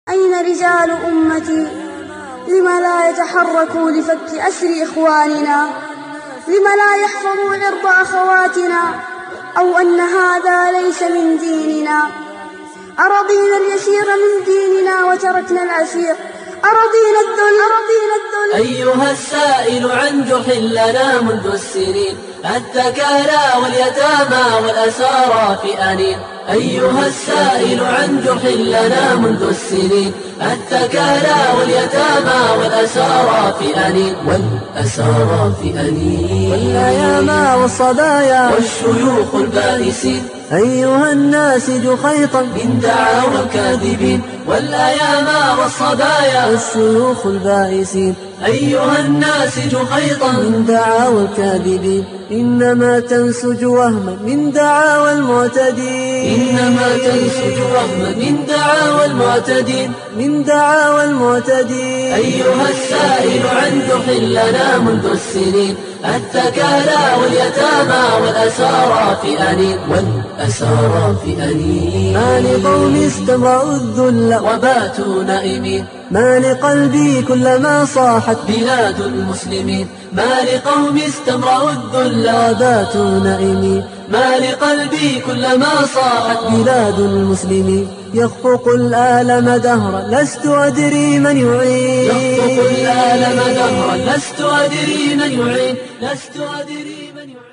أين رجال أمتي؟ لم لا يتحركوا لفك أسر إخواننا؟ لم لا يحفظوا عرض أخواتنا؟ أو أن هذا ليس من ديننا؟ أرضينا اليسير من ديننا وتركنا العسير؟ أرضينا الذل؟ أيها السائل عن جرح لنا منذ السنين، الثكالى واليتامى والأسارى في أنين. أيها السائل عن جرح لنا منذ السنين، الثكالى واليتامى والأسارى في أنين. والأيام والصبايا والشيوخ البائسين، أيها الناسج خيطا من دعاوى الكاذبين. والأيام والصبايا والشيوخ البائسين، أيها الناسج خيطا من دعاوى الكاذبين. إنما تنسج وهما من دعاوى المعتدين، إنما تنسج وهما من دعاوى المعتدين، من دعاوى المعتدين. أيها السائل عن جرح لنا منذ السنين، الثكالى واليتامى والأسارى في أنين. ما لقوم استمرأوا الذل وباتوا نائمين، ما لقلبي كلما صاحت بلاد المسلمين. ما لقوم استمرأوا الذل وباتوا نائمين، ما لقلبي كلما صاحت بلاد المسلمين. يخفق الآلم دهرا لست أدري من يعين، يخفق الآلم دهرا لست أدري من يعين، لست أدري من يعين.